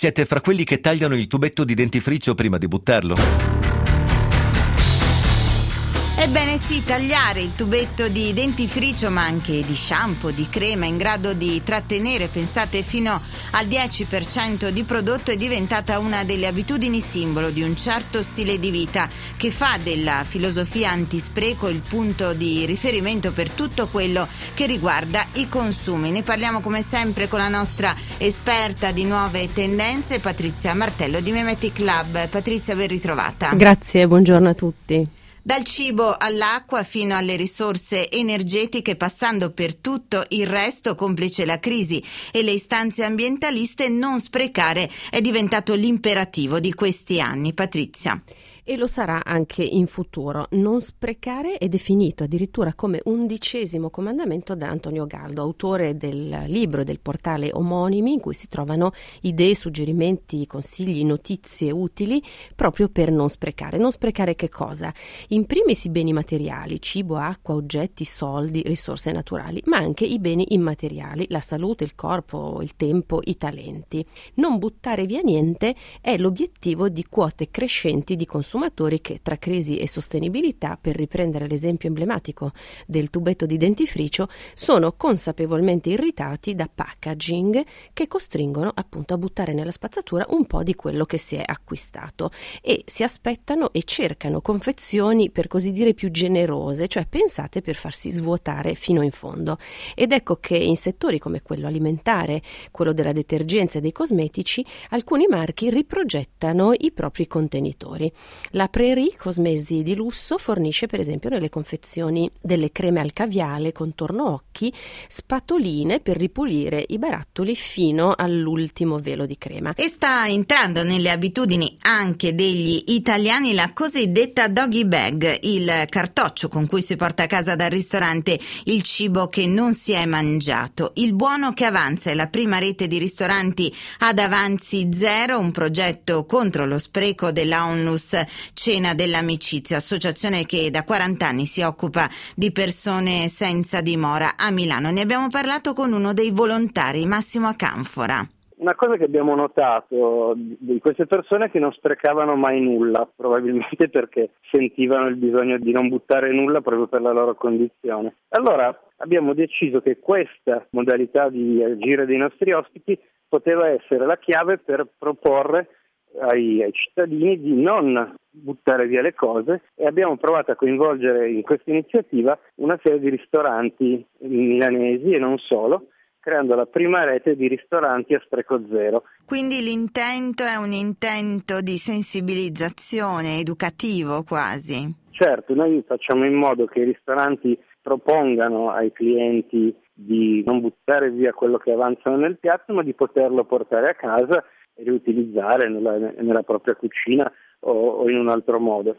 Siete fra quelli che tagliano il tubetto di dentifricio prima di buttarlo? Ebbene sì, tagliare il tubetto di dentifricio, ma anche di shampoo, di crema, in grado di trattenere, pensate, fino al 10% di prodotto, è diventata una delle abitudini simbolo di un certo stile di vita che fa della filosofia antispreco il punto di riferimento per tutto quello che riguarda i consumi. Ne parliamo come sempre con la nostra esperta di nuove tendenze, Patrizia Martello di Memetic Lab. Patrizia, ben ritrovata. Grazie, buongiorno a tutti. Dal cibo all'acqua fino alle risorse energetiche, passando per tutto il resto, complice la crisi e le istanze ambientaliste, non sprecare è diventato l'imperativo di questi anni. Patrizia. E lo sarà anche in futuro. Non sprecare è definito addirittura come 11° comandamento da Antonio Galdo, autore del libro e del portale omonimi, in cui si trovano idee, suggerimenti, consigli, notizie utili proprio per non sprecare. Non sprecare che cosa? In primis i beni materiali, cibo, acqua, oggetti, soldi, risorse naturali, ma anche i beni immateriali, la salute, il corpo, il tempo, i talenti. Non buttare via niente è l'obiettivo di quote crescenti di consumatori che, tra crisi e sostenibilità, per riprendere l'esempio emblematico del tubetto di dentifricio, sono consapevolmente irritati da packaging che costringono appunto a buttare nella spazzatura un po' di quello che si è acquistato e si aspettano e cercano confezioni per così dire più generose, cioè pensate per farsi svuotare fino in fondo. Ed ecco che in settori come quello alimentare, quello della detergenza e dei cosmetici, alcuni marchi riprogettano i propri contenitori. La Prairie, cosmesi di lusso, fornisce per esempio nelle confezioni delle creme al caviale, contorno occhi, spatoline per ripulire i barattoli fino all'ultimo velo di crema. E sta entrando nelle abitudini anche degli italiani la cosiddetta doggy bag, il cartoccio con cui si porta a casa dal ristorante il cibo che non si è mangiato. Il buono che avanza è la prima rete di ristoranti ad avanzi zero, un progetto contro lo spreco della Onlus Cena dell'Amicizia, associazione che da 40 anni si occupa di persone senza dimora a Milano. Ne abbiamo parlato con uno dei volontari, Massimo Acanfora. Una cosa che abbiamo notato di queste persone è che non sprecavano mai nulla, probabilmente perché sentivano il bisogno di non buttare nulla proprio per la loro condizione. Allora abbiamo deciso che questa modalità di agire dei nostri ospiti poteva essere la chiave per proporre ai cittadini di non buttare via le cose, e abbiamo provato a coinvolgere in questa iniziativa una serie di ristoranti milanesi e non solo, creando la prima rete di ristoranti a spreco zero. Quindi l'intento è un intento di sensibilizzazione, educativo quasi. Certo, noi facciamo in modo che i ristoranti propongano ai clienti di non buttare via quello che avanzano nel piatto, ma di poterlo portare a casa e riutilizzare nella propria cucina o in un altro modo.